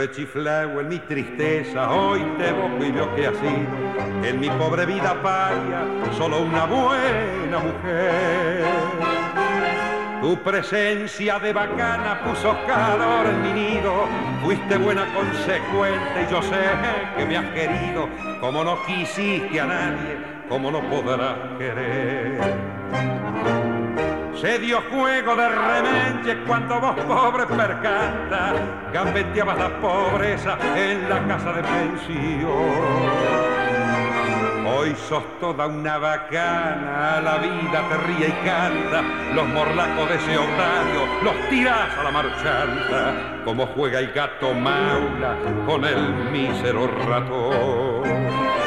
rechiflao en mi tristeza, hoy te evoco y veo que ha sido en mi pobre vida paria solo una buena mujer. Tu presencia de bacana puso calor en mi nido, fuiste buena consecuente y yo sé que me has querido, como no quisiste a nadie, como no podrás querer. Se dio juego de remenche cuando vos pobre percanta gambeteabas la pobreza en la casa de pensión. Hoy sos toda una bacana, la vida te ríe y canta, los morlacos de ese otario los tirás a la marchanta, como juega el gato maula con el mísero ratón.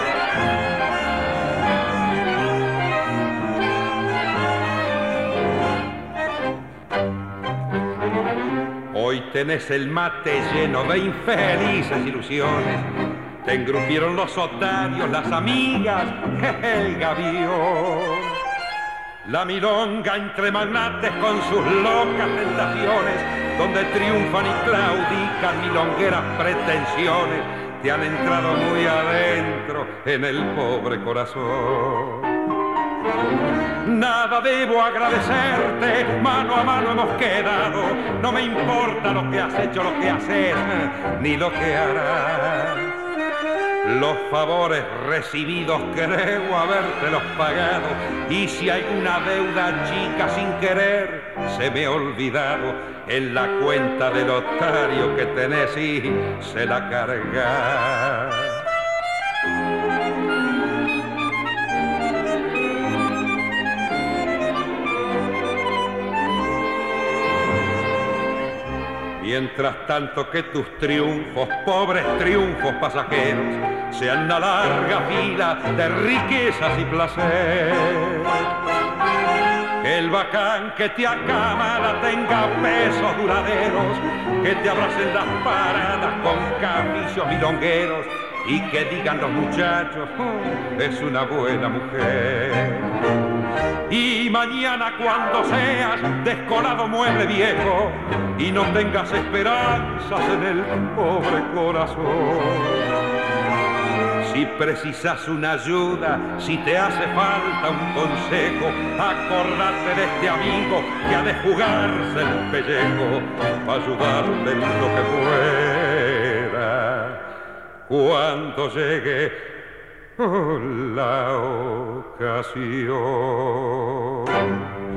Hoy tenés el mate lleno de infelices ilusiones, te engrupieron los otarios, las amigas, el gavión. La milonga entre magnates con sus locas tentaciones, donde triunfan y claudican milongueras pretensiones, te han entrado muy adentro en el pobre corazón. Nada debo agradecerte, mano a mano hemos quedado, no me importa lo que has hecho, lo que haces, ni lo que harás. Los favores recibidos creo habértelos pagado, y si hay una deuda chica sin querer se me ha olvidado, en la cuenta del otario que tenés y se la carga. Mientras tanto que tus triunfos, pobres triunfos pasajeros, sean una larga fila de riquezas y placer. Que el bacán que te acamala tenga besos duraderos, que te abracen las paradas con caprichos milongueros y que digan los muchachos, oh, es una buena mujer. Y mañana cuando seas descolado mueble viejo y no tengas esperanzas en el pobre corazón, si precisas una ayuda, si te hace falta un consejo, acordate de este amigo que ha de jugarse el pellejo para ayudarte en lo que pueda cuando llegue la ocasión.